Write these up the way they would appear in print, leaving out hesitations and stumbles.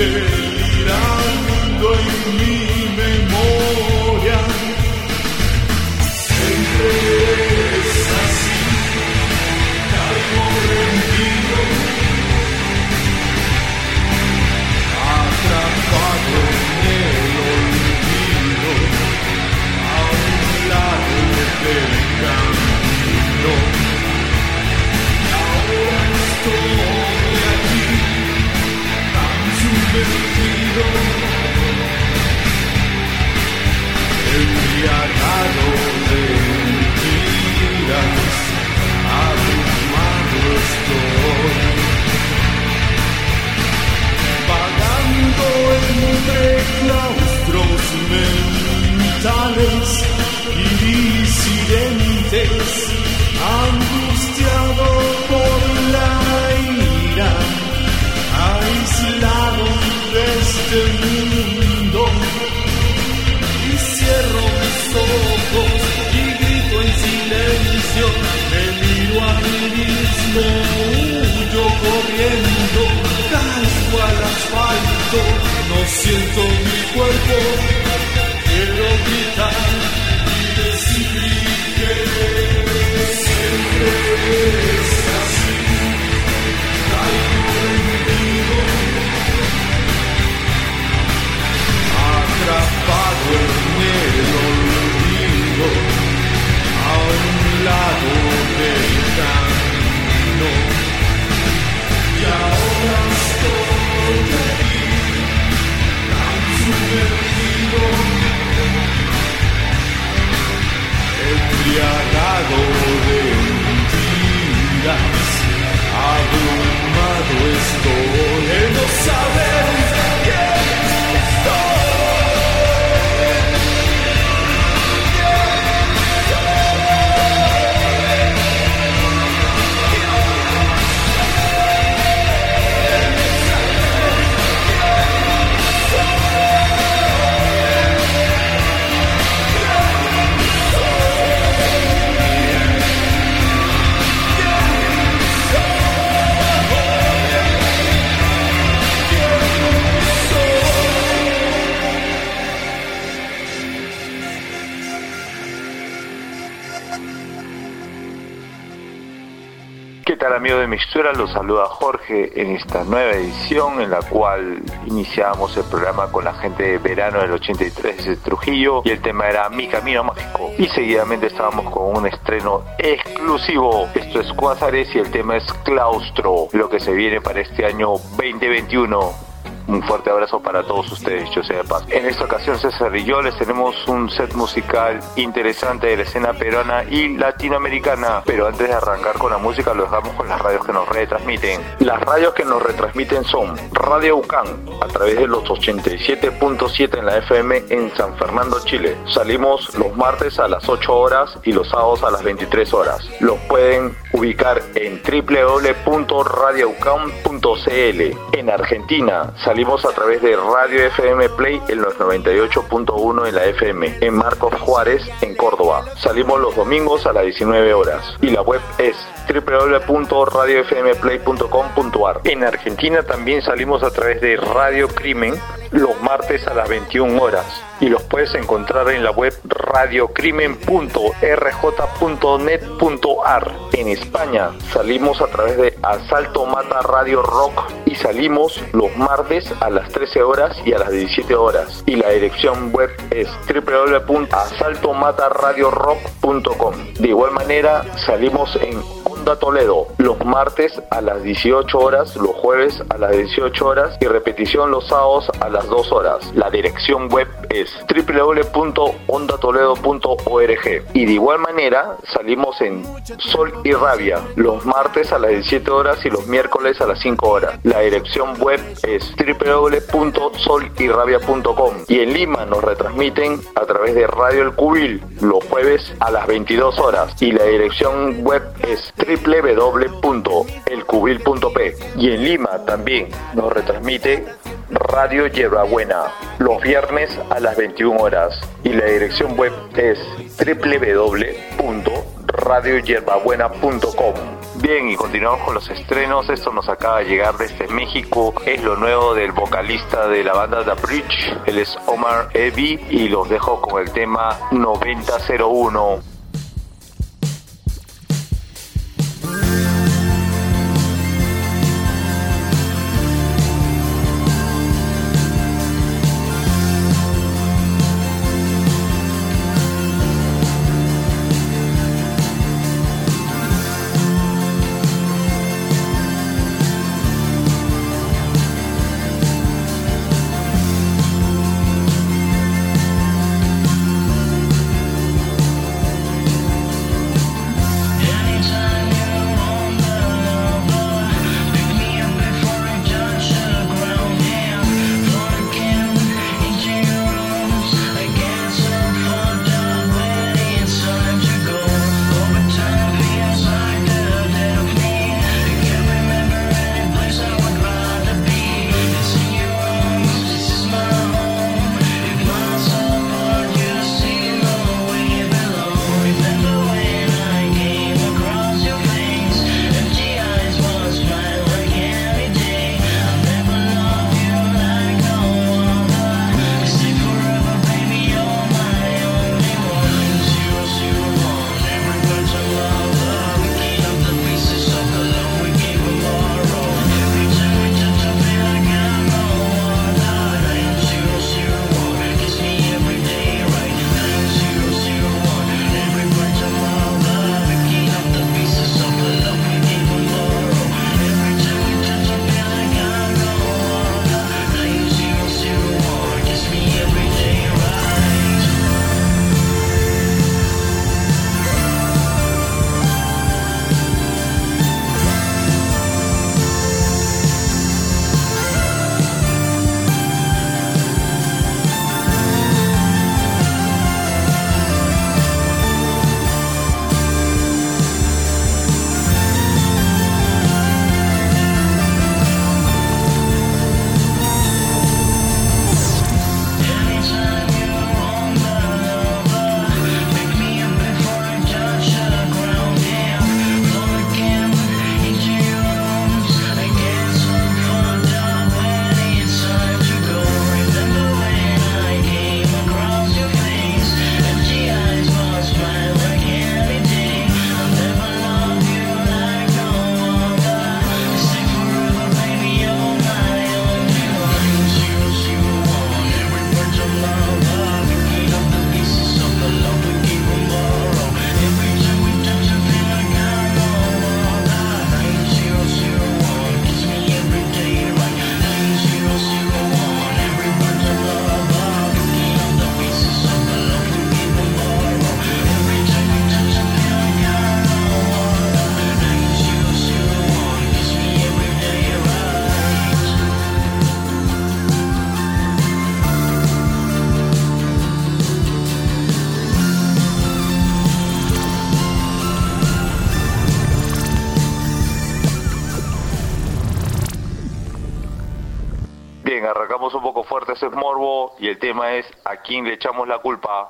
delirando en mi memoria. Siempre es así, caigo rendido, atrapado en el olvido, a un lado del camino. Ahora estoy aquí, tan subvertido, embriagado de mentiras, abrumado estoy, vagando entre claustros mentales y disidentes, angustiado por la ira, aislado de este mundo, y cierro mis ojos y grito en silencio, me miro a mí mismo, huyo corriendo, caigo al asfalto, no siento mi cuerpo, quiero gritar y decir que siempre es así, caigo rendido, atrapado en el olvido, a un lado del camino, y ahora estoy aquí, tan sumergido, embriagado de mentiras, abrumado estoy en no saber quién soy. ¿Qué tal, amigos de Mixtura? Los saluda Jorge en esta nueva edición en la cual iniciamos el programa con la gente de verano del 83 de Trujillo y el tema era Mi Camino Mágico, y seguidamente estábamos con un estreno exclusivo. Esto es Cuásares y el tema es Claustro, lo que se viene para este año 2021. Un fuerte abrazo para todos ustedes, yo soy de Paz. En esta ocasión César y yo les tenemos un set musical interesante de la escena peruana y latinoamericana. Pero antes de arrancar con la música lo dejamos con las radios que nos retransmiten. Las radios que nos retransmiten son Radio UCAN a través de los 87.7 en la FM en San Fernando, Chile. Salimos los martes a las 8 horas y los sábados a las 23 horas. Los pueden ubicar en www.radioucan.cl. En Argentina salimos a través de Radio FM Play en los 98.1 en la FM, en Marcos Juárez, en Córdoba. Salimos los domingos a las 19 horas y la web es www.radiofmplay.com.ar. En Argentina también salimos a través de Radio Crimen los martes a las 21 horas y los puedes encontrar en la web radiocrimen.rj.net.ar. En España salimos a través de Asalto Mata Radio Rock y salimos los martes a las 13 horas y a las 17 horas y la dirección web es www.asaltomataradiorock.com. De igual manera salimos en Onda Toledo los martes a las 18 horas, los jueves a las 18 horas y repetición los sábados a las 2 horas. La dirección web es www.ondatoledo.org. Y de igual manera salimos en Sol y Rabia los martes a las 17 horas y los miércoles a las 5 horas. La dirección web es www.solyrabia.com. Y en Lima nos retransmiten a través de Radio El Cubil los jueves a las 22 horas y la dirección web es www.elcubil.p. Y en Lima también nos retransmite Radio Hierbabuena los viernes a las 21 horas y la dirección web es www.radiohierbabuena.com. Bien, y continuamos con los estrenos. Esto nos acaba de llegar desde México. Es lo nuevo del vocalista de la banda The Bridge. Él es Omar Eby y los dejo con el tema 9001. Bien, arrancamos un poco fuerte ese morbo y el tema es ¿a quién le echamos la culpa?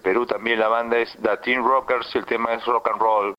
Perú también. La banda es The Teen Rockers y el tema es Rock and Roll.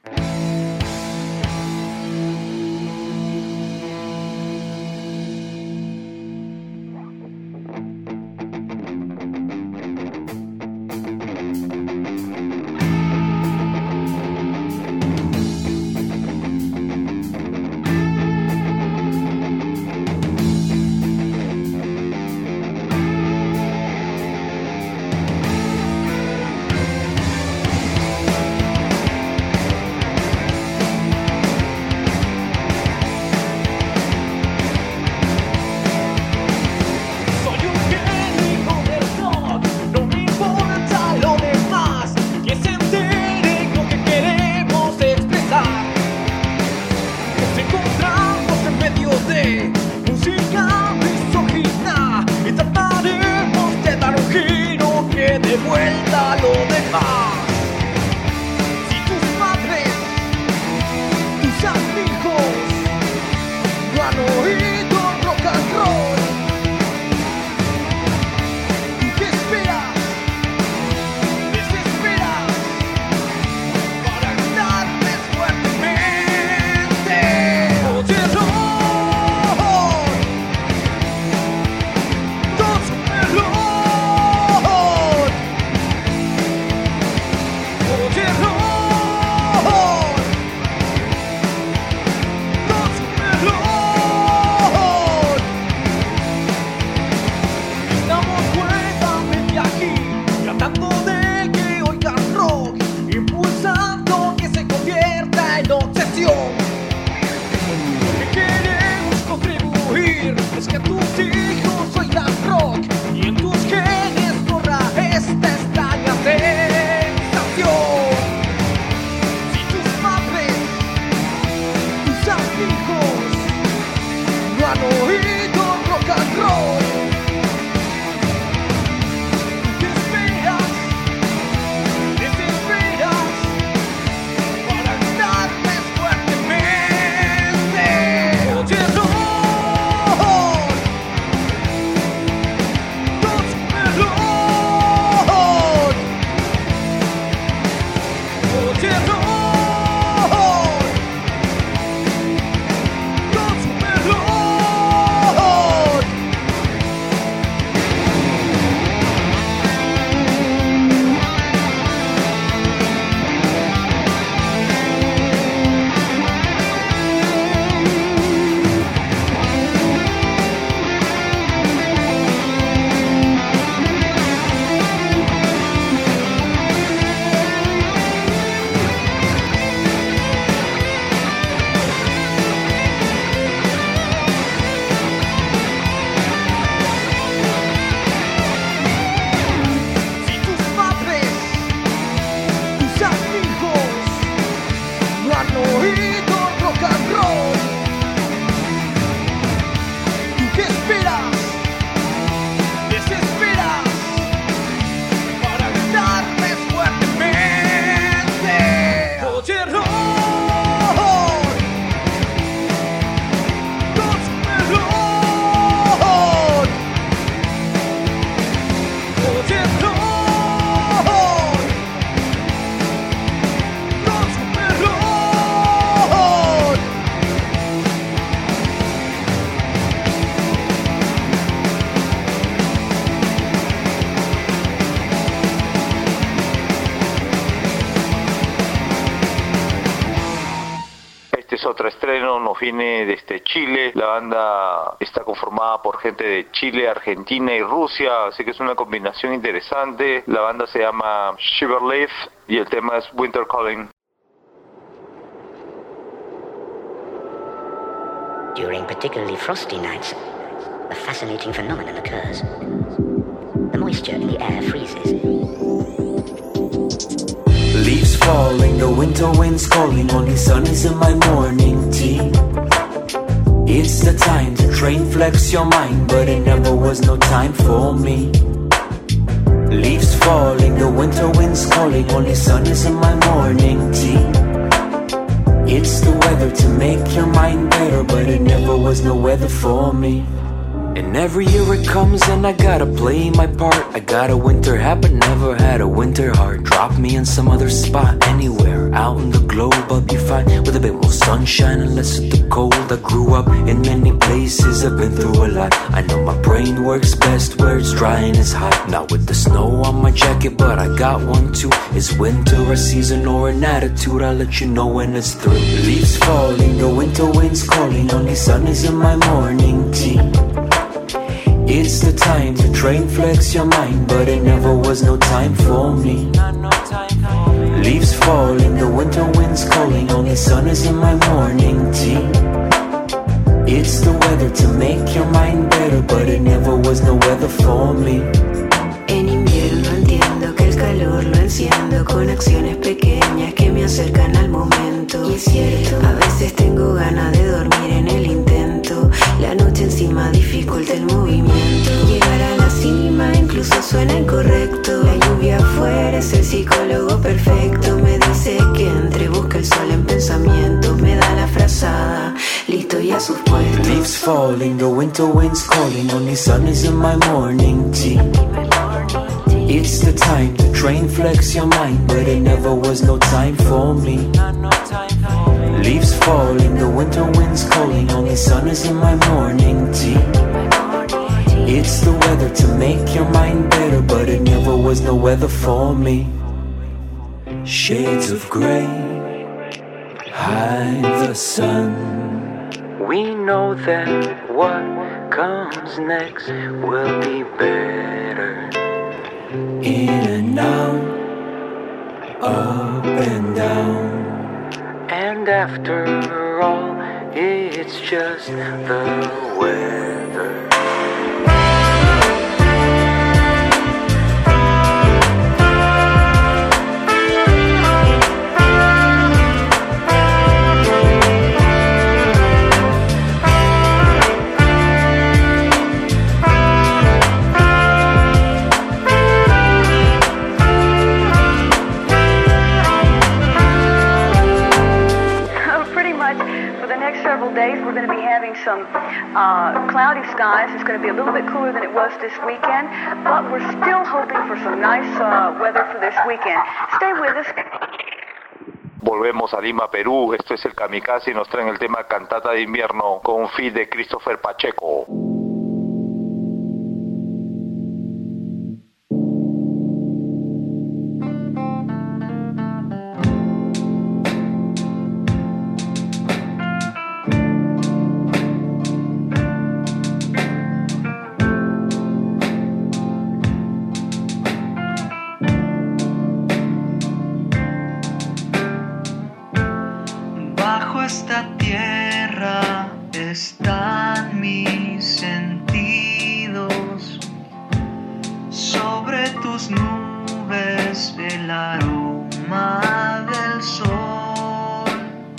Otro estreno nos viene desde Chile. La banda está conformada por gente de Chile, Argentina y Rusia, así que es una combinación interesante. La banda se llama Shiverleaf y el tema es Winter Calling. During particularly frosty nights, a fascinating phenomenon occurs. The moisture in the air freezes. Leaves falling, the winter wind's calling. Only sun is in my morning tea. It's the time to train, flex your mind, but it never was no time for me. Leaves falling, the winter wind's calling. Only sun is in my morning tea. It's the weather to make your mind better, but it never was no weather for me. And every year it comes and I gotta play my part. I got a winter hat but never had a winter heart. drop me in some other spot, anywhere out in the globe I'll be fine, with a bit more sunshine and less of the cold. I grew up in many places, I've been through a lot. I know my brain works best where it's dry and it's hot. Not with the snow on my jacket, but I got one too. It's winter, a season or an attitude, I'll let you know when it's through. Leaves falling, the winter wind's calling, only sun is in my morning tea. It's the time to train, flex your mind, but it never was no time for me. Leaves falling, the winter wind's calling, only sun is in my morning tea. It's the weather to make your mind better, but it never was no weather for me. En invierno entiendo que el calor lo enciendo con acciones pequeñas que me acercan al momento. Y es cierto, a veces tengo ganas de dormir en el intento. La noche encima dificulta el movimiento. Llegar a la cima incluso suena incorrecto. La lluvia afuera es el psicólogo perfecto. Me dice que entre, busca el sol en pensamiento. Me da la frazada, listo y a sus puestos. Leaves falling, the winter wind's calling, only sun is in my morning tea. It's the time to train, flex your mind, but it never was no time for me. Leaves falling, the winter wind's calling, only sun is in my morning tea. It's the weather to make your mind better, but it never was no weather for me. Shades of grey, hide the sun. We know that what comes next will be better. In and out, up and down. And after all, it's just the weather. Days we're going to be having some cloudy skies. It's going to be a little bit cooler than it was this weekend, but we're still hoping for some nice weather for this weekend. Stay with us. Volvemos a Lima, Perú. Esto es el Kamikaze y nos traen el tema Cantata de Invierno con un feat de Christopher Pacheco. Esta tierra están mis sentidos, sobre tus nubes el aroma del sol,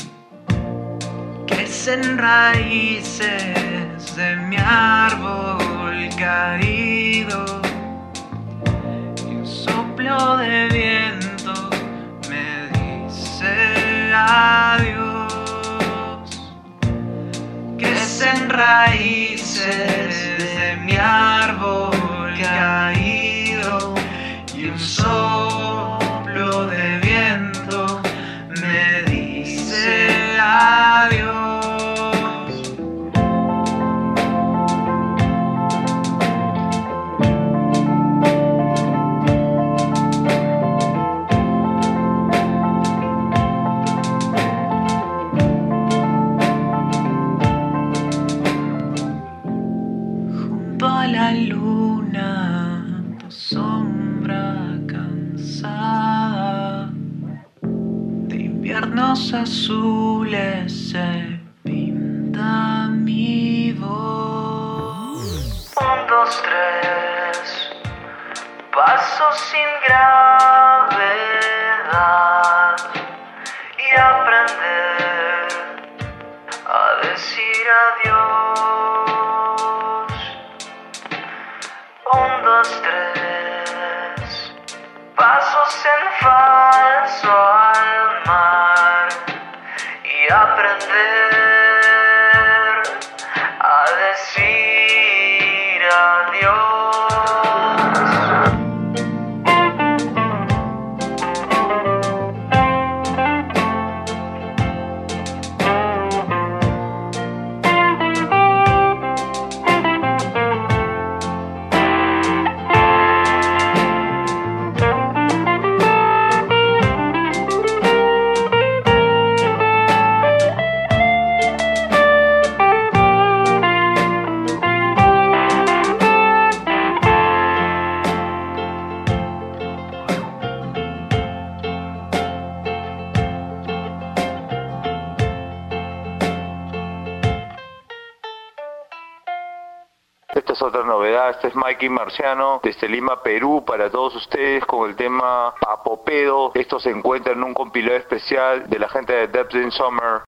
crecen raíces de mi árbol caído y un soplo de viento me dice adiós. En raíces de mi árbol caído y un soplo de viento me dice adiós. La luna, tu sombra cansada de inviernos azules se pinta mi voz. 1, 2, 3, paso sin gravedad y aprender a decir adiós. 1, 2, 3, pasos en falso al mar y aprender a decir adiós. es otra novedad. Este es Mikey Marciano desde Lima, Perú, para todos ustedes con el tema Papopedo. Esto se encuentra en un compilado especial de la gente de Depth in Summer.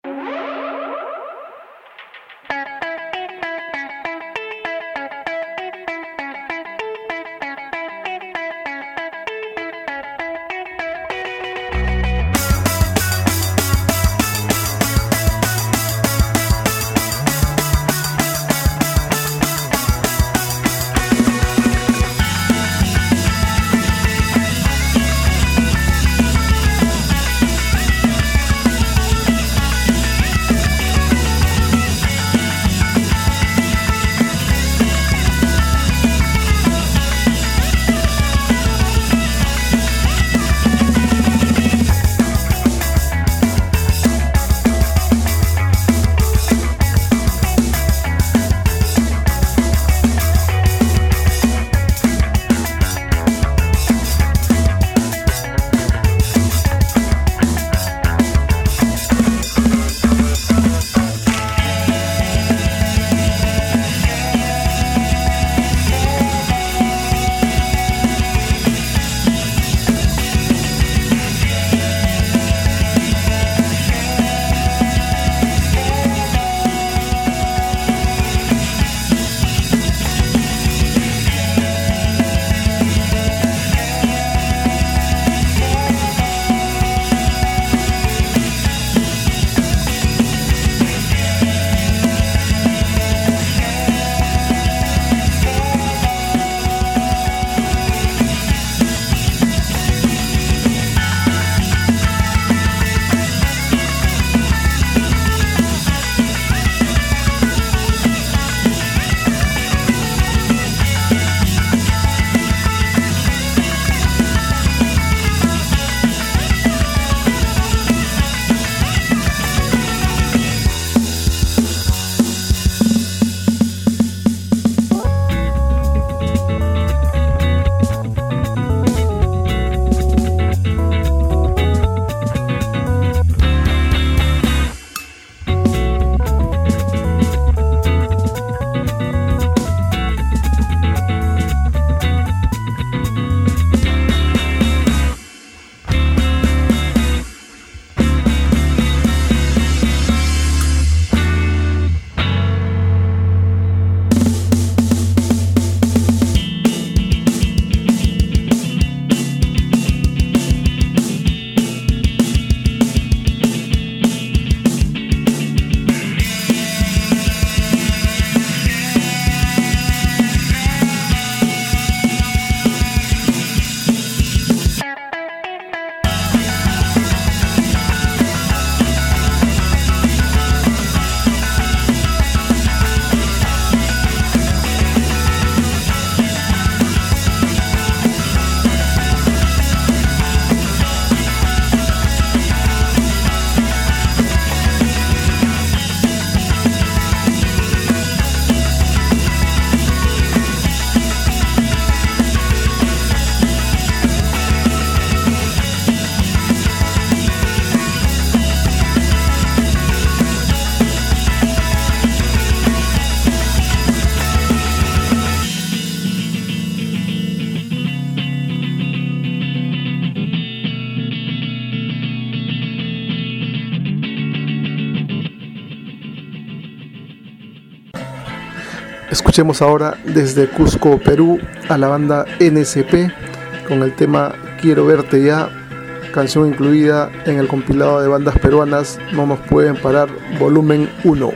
Escuchemos ahora desde Cusco, Perú, a la banda NSP con el tema Quiero Verte Ya, canción incluida en el compilado de bandas peruanas No Nos Pueden Parar, volumen 1.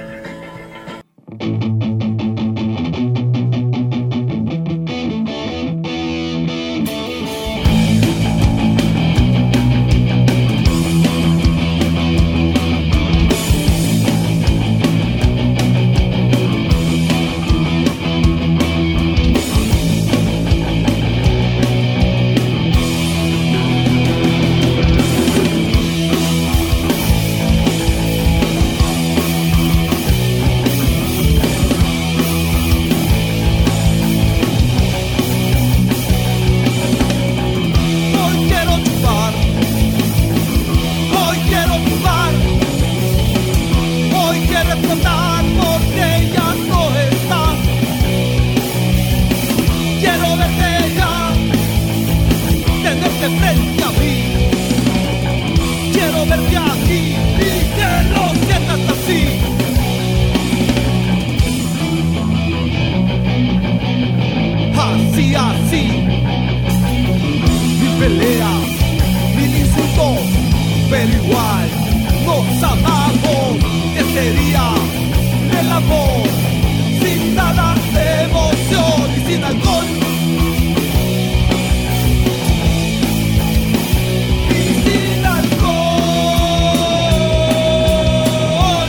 tenerte frente a mí. Quiero verte aquí y que lo sientas así. Así, así. Mil peleas, mil insultos, pero igual nos amamos. ¿Qué sería el amor sin nada de emoción y sin alcohol? Y sin alcohol.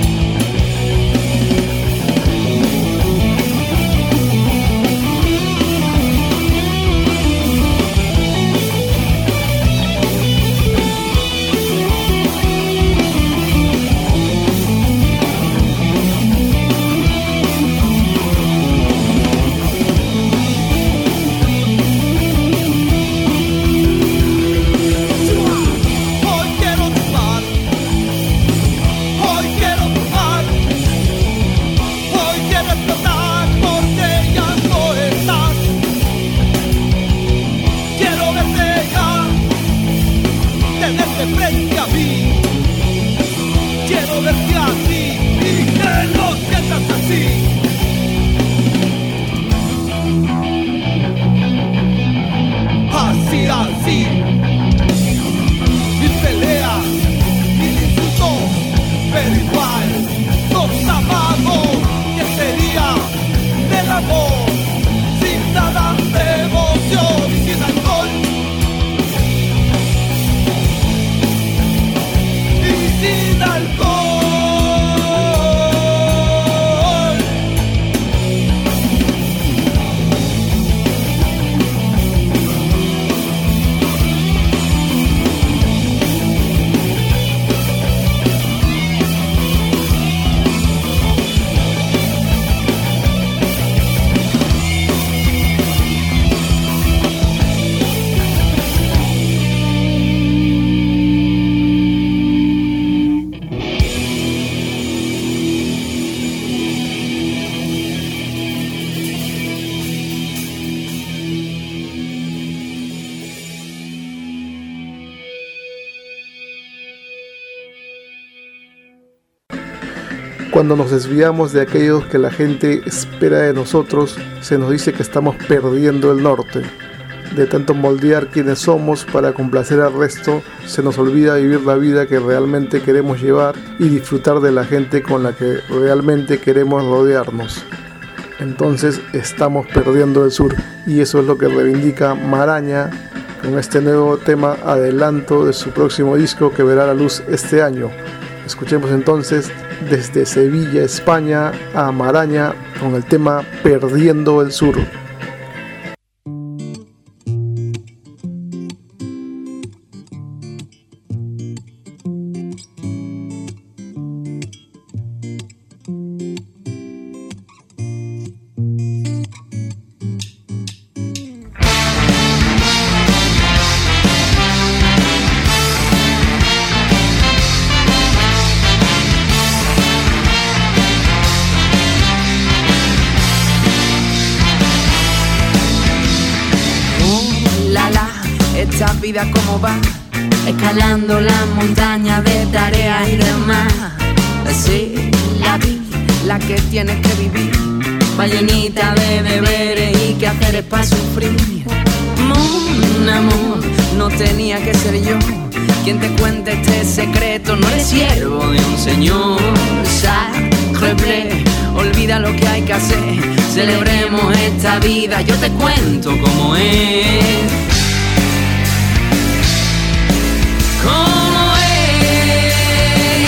Frente a mí, quiero verte así y que lo sientas así. Así, así. Mil peleas, mil insultos, pero igual nos amamos. ¿Qué sería del amor sin nada de emoción y sin alcohol? Sin alcohol. Cuando nos desviamos de aquellos que la gente espera de nosotros, se nos dice que estamos perdiendo el norte. De tanto moldear quienes somos para complacer al resto, se nos olvida vivir la vida que realmente queremos llevar y disfrutar de la gente con la que realmente queremos rodearnos. Entonces estamos perdiendo el sur, y eso es lo que reivindica Maraña con este nuevo tema adelanto de su próximo disco que verá la luz este año. Escuchemos entonces desde Sevilla, España, a Maraña con el tema Perdiendo el Sur. Esta vida como va, escalando las montañas de tareas y demás. Sí, la vida, la que tienes que vivir, va llenita de deberes y que hacer para sufrir. Mon amor, no tenía que ser yo quien te cuente este secreto, no eres siervo de un señor. Sacre bleu, olvida lo que hay que hacer, celebremos esta vida, yo te cuento cómo es. ¿Cómo es?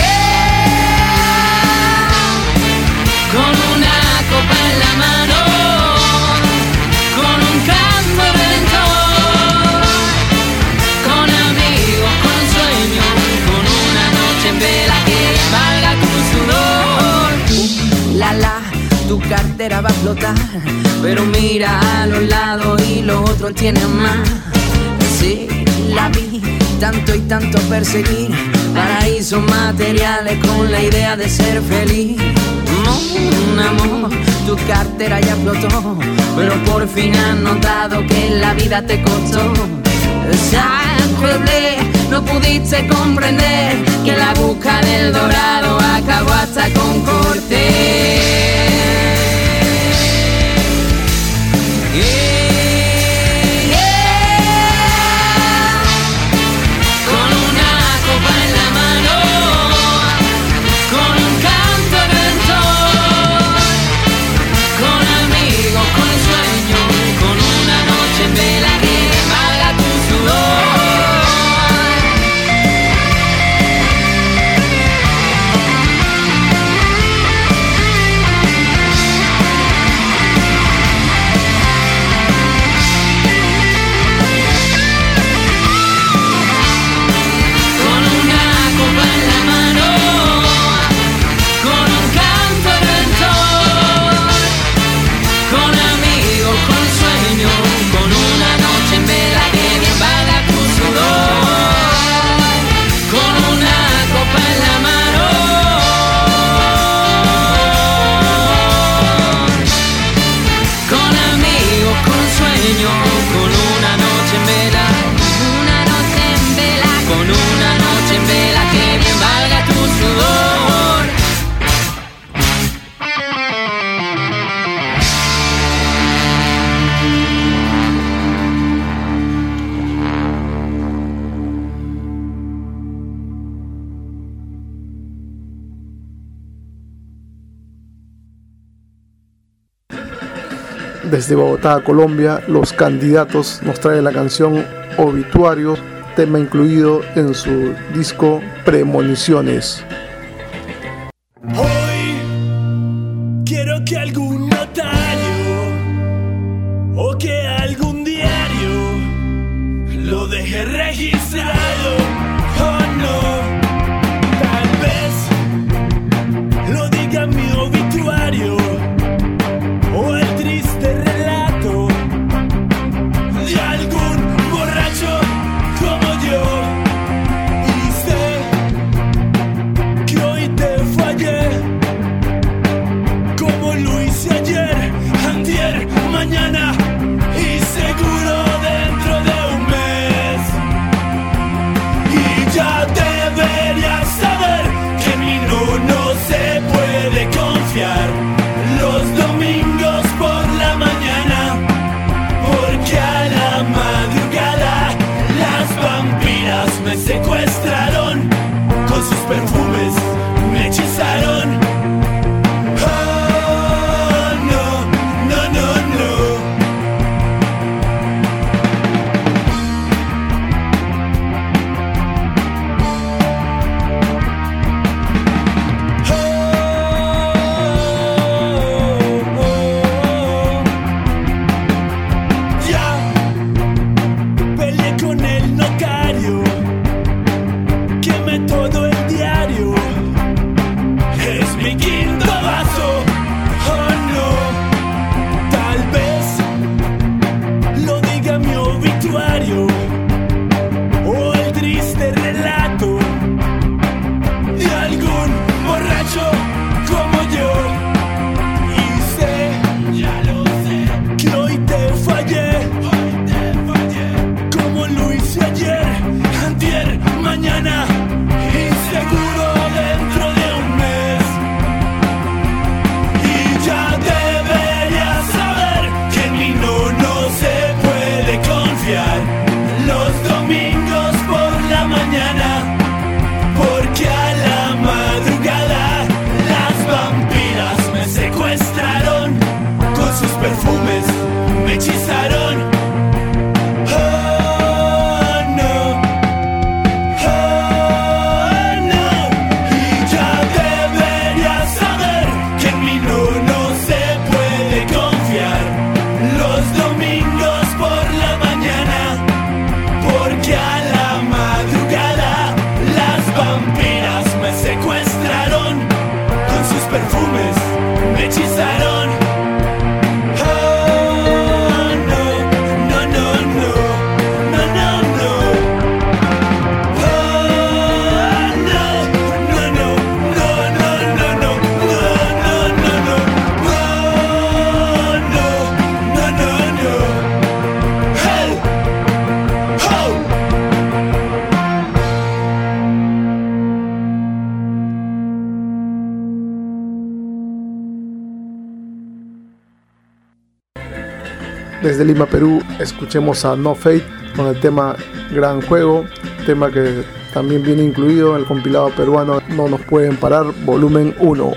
Con una copa en la mano, con un canto redentor, con amigos, con un sueño, con una noche en vela que valga tu sudor. Tu cartera va a explotar, pero mira a los lados y los otros tienen más. Sí, la vi tanto y tanto perseguir paraísos materiales con la idea de ser feliz. Mon amor, tu cartera ya explotó, pero por fin has notado que la vida te costó. Sacre, no pudiste comprender que la busca del dorado acabó hasta con Cortés. Desde Bogotá, Colombia, Los Candidatos nos trae la canción Obituario, tema incluido en su disco Premoniciones. Hoy quiero que algún notario o que algún diario lo deje registrado. Oh no, tal vez lo diga mi obituario o el triste relato de algún borracho como yo. Y sé que hoy te fallé, como lo hice ayer, antier, mañana y seguro dentro de un mes. Y ya deberías saber que en mí no se puede confiar los domingos por la mañana, porque a la madrugada las vampiras me secuestraron, con sus perfumes me hechizaron. Oh, no, no, no, no. Ya peleé con el notario, quemé todo el diario. Es mi quinto vaso. Oh no, tal vez lo diga mi obituario o el triste relato de algún borracho como yo. Y sé, ya lo sé, que hoy te fallé, como lo hice ayer, antier, mañana y seguro dentro de un mes. Y ya deberías saber que en mí no se puede confiar los domingos por la mañana, porque a la madrugada las vampiras me secuestraron, con sus perfumes me hechizaron. Oh no, oh desde Lima, Perú, escuchemos a No Fate con el tema Gran Juego, tema que también viene incluido en el compilado peruano No Nos Pueden Parar, volumen 1.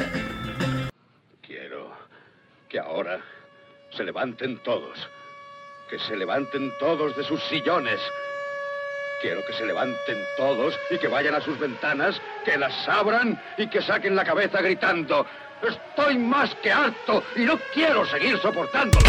Quiero que ahora se levanten todos, que se levanten todos de sus sillones. Quiero que se levanten todos y que vayan a sus ventanas, que las abran y que saquen la cabeza gritando: estoy más que harto y no quiero seguir soportándolo.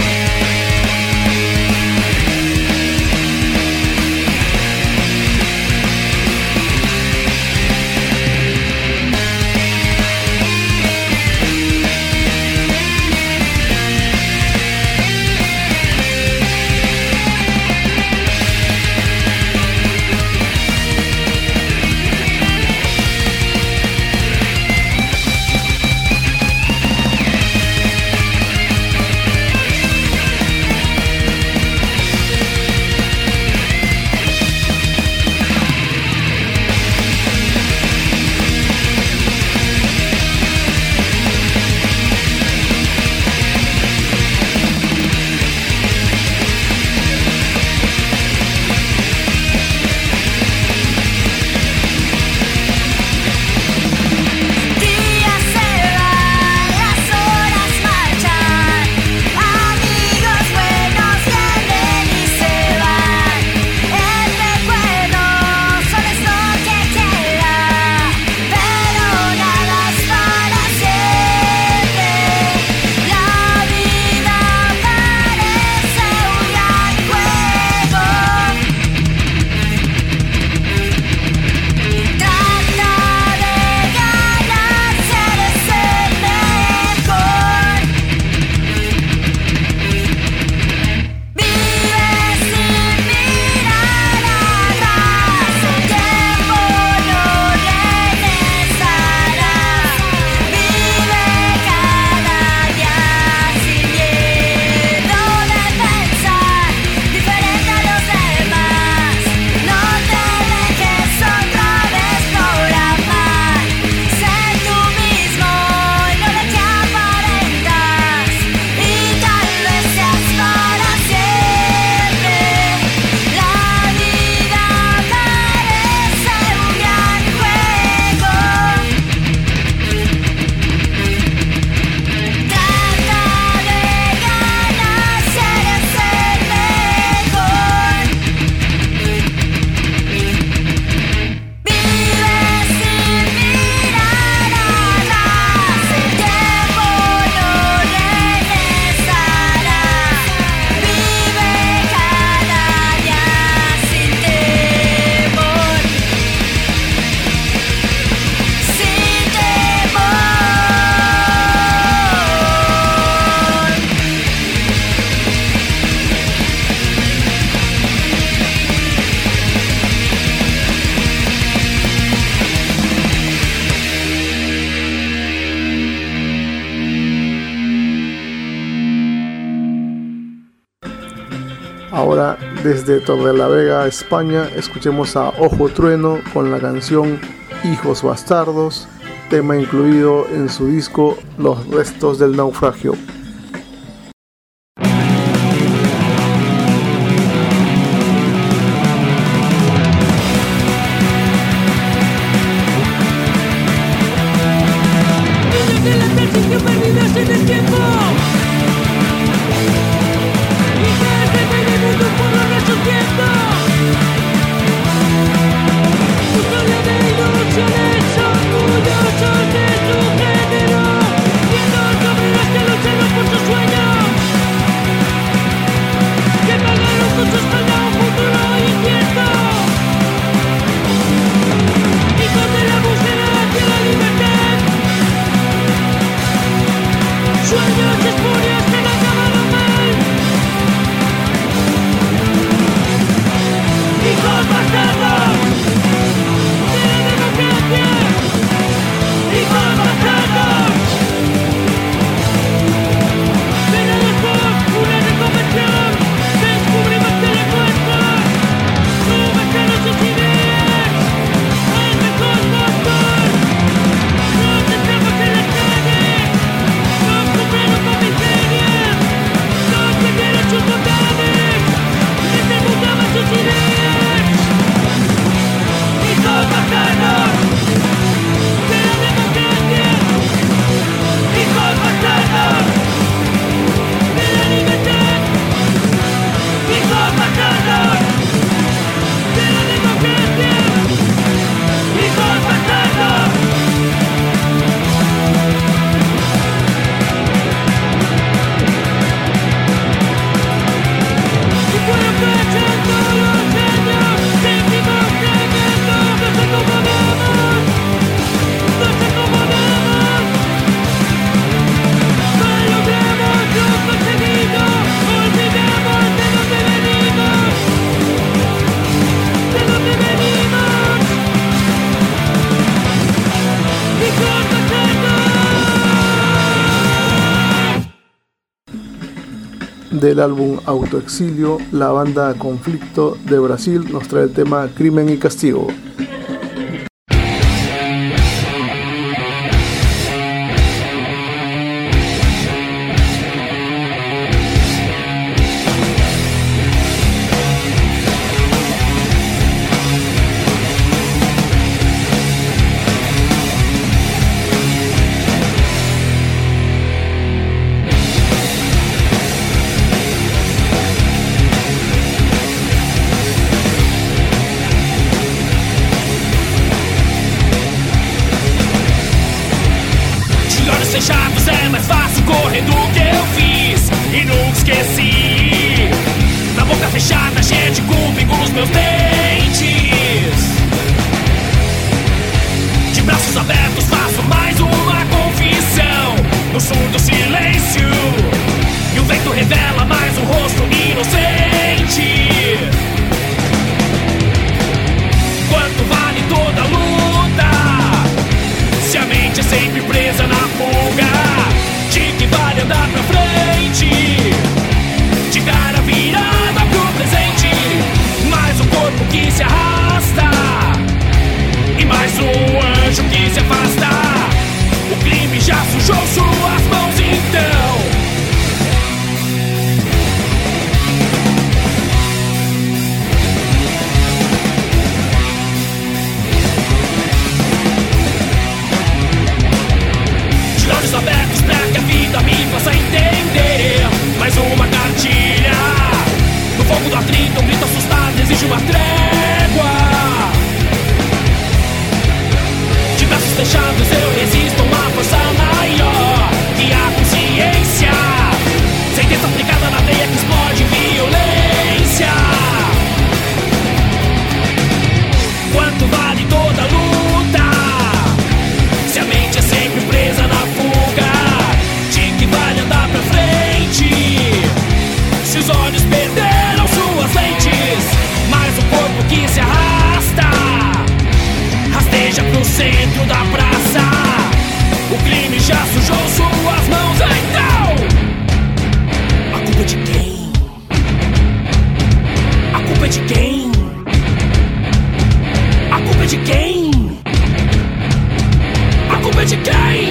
Ahora, desde Torrelavega, España, escuchemos a Ojo Trueno con la canción Hijos Bastardos, tema incluido en su disco Los Restos del Naufragio. Orgullosos de su género, viendo sobre las que lucharon por del álbum Autoexilio, la banda Conflicto de Brasil nos trae el tema Crimen y Castigo. Fechados é mais fácil correr do que eu fiz e nunca esqueci. Na boca fechada, cheia de cúbico os meus dentes. De braços abertos faço mais uma confissão no surdo silêncio. E o vento revela mais um rosto inocente. Quanto vale toda a luta se a mente é sempre presa na fuga? De que vale andar pra frente, de cara virada pro presente? Mais um corpo que se arrasta e mais um anjo que se afasta. O crime já sujou suas mãos então. Olhos abertos pra que a vida me faça entender. Mais uma cartilha. No fogo do atrito, um grito assustado exige uma trégua. De braços fechados eu resisto a uma força maior que a consciência. Sentença aplicada na veia que explode violência. Quanto vale toda a luta se a mente é sempre presa na fuga? De que vale andar pra frente se os olhos perderam suas lentes? Mais um corpo que se arrasta, rasteja pro centro da praça. O crime já sujou suas mãos então. A culpa é de quem? A culpa é de quem? A culpa é de quem? A culpa é de quem?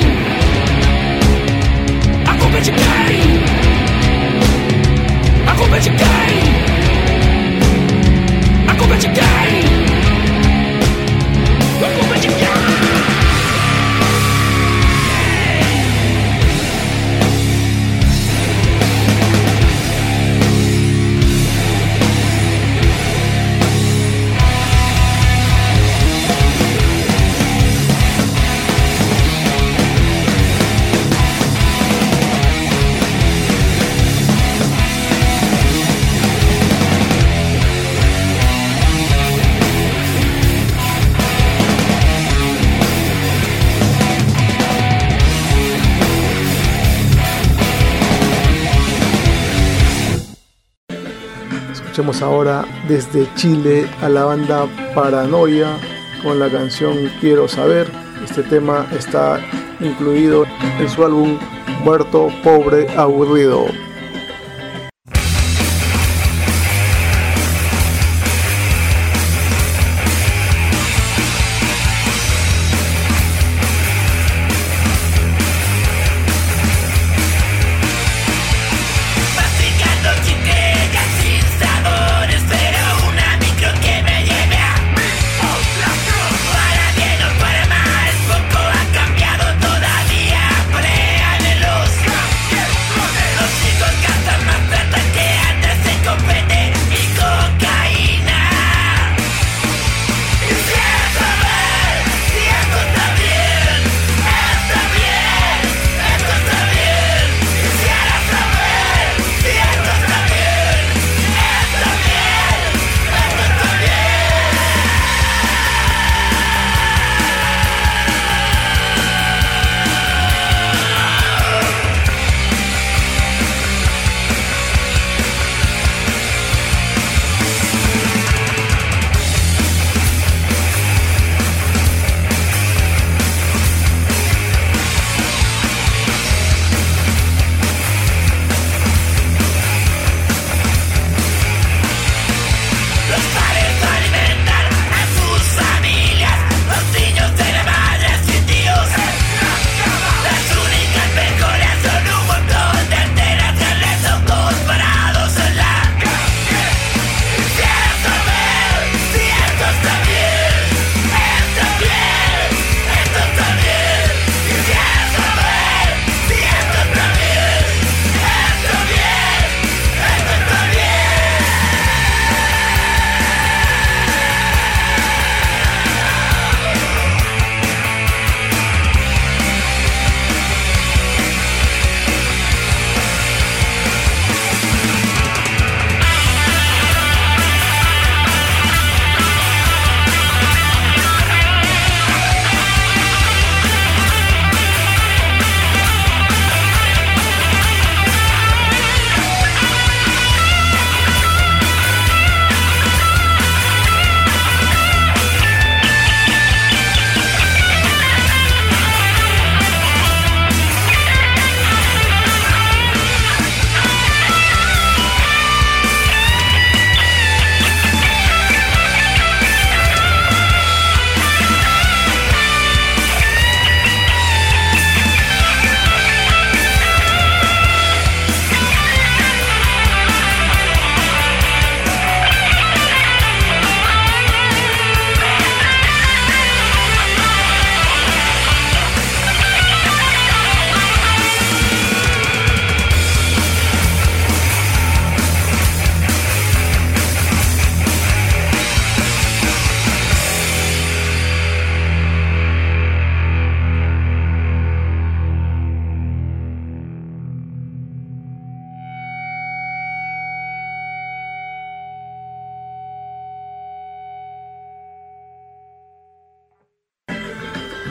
A culpa é de quem? A culpa é de quem? A culpa é de quem? A culpa é de quem? Escuchemos ahora desde Chile a la banda Paranoia con la canción Quiero Saber. Este tema está incluido en su álbum Muerto, Pobre, Aburrido. Los chicos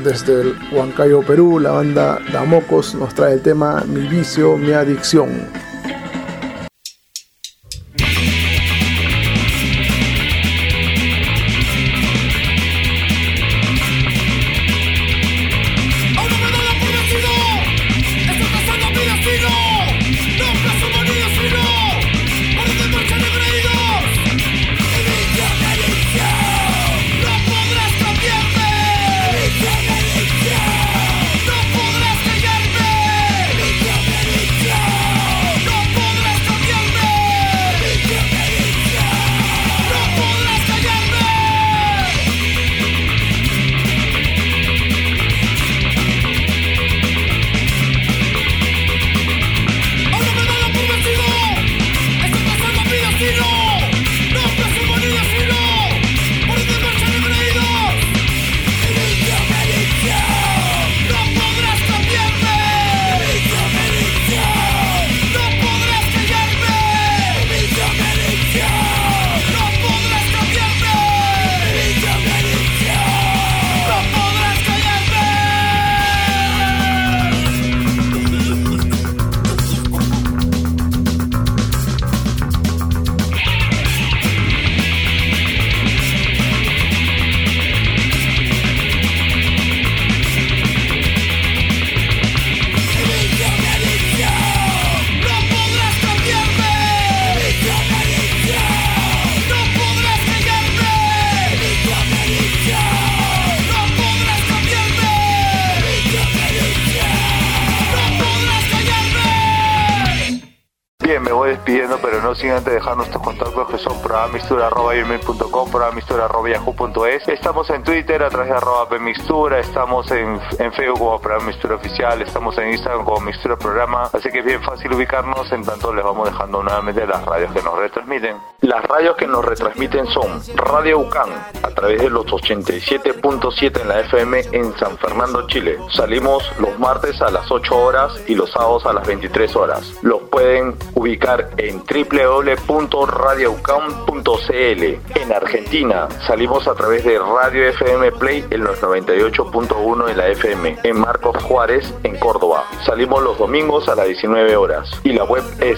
Desde el Huancayo, Perú, la banda Damocos nos trae el tema Mi vicio, mi adicción. Despidiendo, pero no sin antes dejar nuestros contactos, que son programamistura@gmail.com, programamistura@yahoo.es. Estamos en Twitter a través de @pmixtura, estamos en Facebook como Programa Mixtura Oficial, estamos en Instagram como Mixtura Programa, así que es bien fácil ubicarnos. En tanto les vamos dejando nuevamente las radios que nos retransmiten. Las radios que nos retransmiten son Radio UCAN a través de los 87.7 en la FM en San Fernando, Chile. Salimos los martes a las 8 horas y los sábados a las 23 horas. Los pueden ubicar en www.radioucam.cl. En Argentina salimos a través de Radio FM Play en los 98.1 en la FM. En Marcos Juárez, en Córdoba. Salimos los domingos a las 19 horas. Y la web es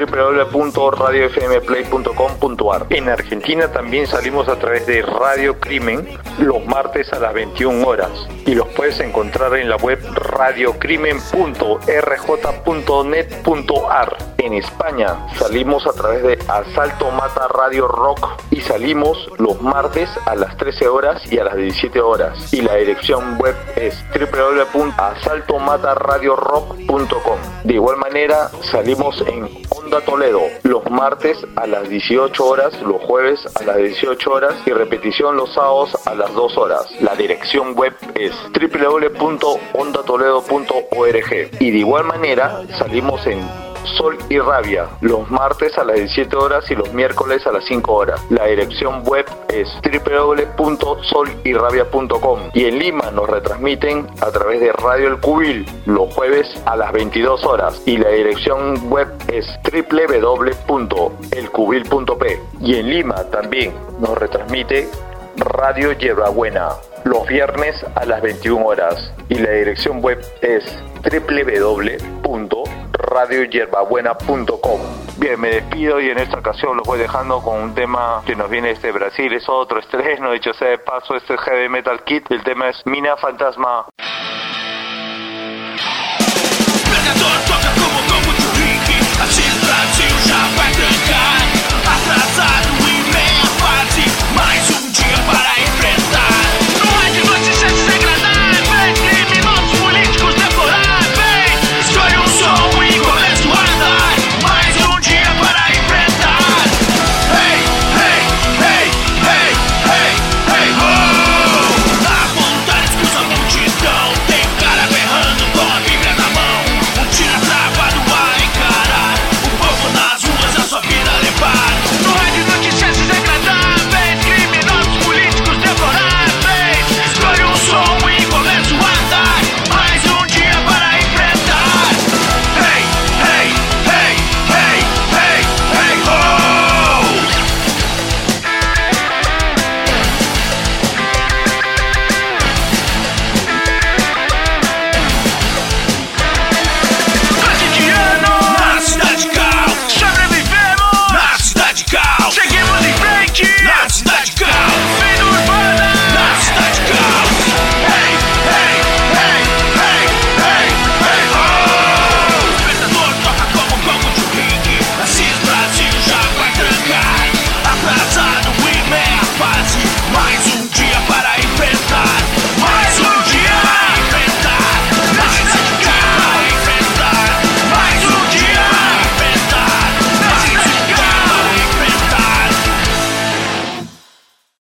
www.radiofmplay.com.ar. En Argentina también salimos a través de Radio Crimen los martes a las 21 horas. Y los puedes encontrar en la web radiocrimen.rj.net.ar. En España salimos a través de Asalto Mata Radio Rock y salimos los martes a las 13 horas y a las 17 horas. Y la dirección web es www.asaltomataradiorock.com. De igual manera salimos en Onda Toledo los martes a las 18 horas, los jueves a las 18 horas y repetición los sábados a las 2 horas. La dirección web es www.ondatoledo.org. Y de igual manera salimos en Sol y Rabia los martes a las 17 horas y los miércoles a las 5 horas. La dirección web es www.solyrabia.com. Y en Lima nos retransmiten a través de Radio El Cubil los jueves a las 22 horas. Y la dirección web es www.elcubil.p. Y en Lima también nos retransmite Radio Hierbabuena los viernes a las 21 horas. Y la dirección web es www.radiohierbabuena.com. Bien, me despido y en esta ocasión los voy dejando con un tema que nos viene desde Brasil. Es otro estreno, dicho sea de paso, este es Heavy Metal Kit. El tema es Mina Fantasma. Predator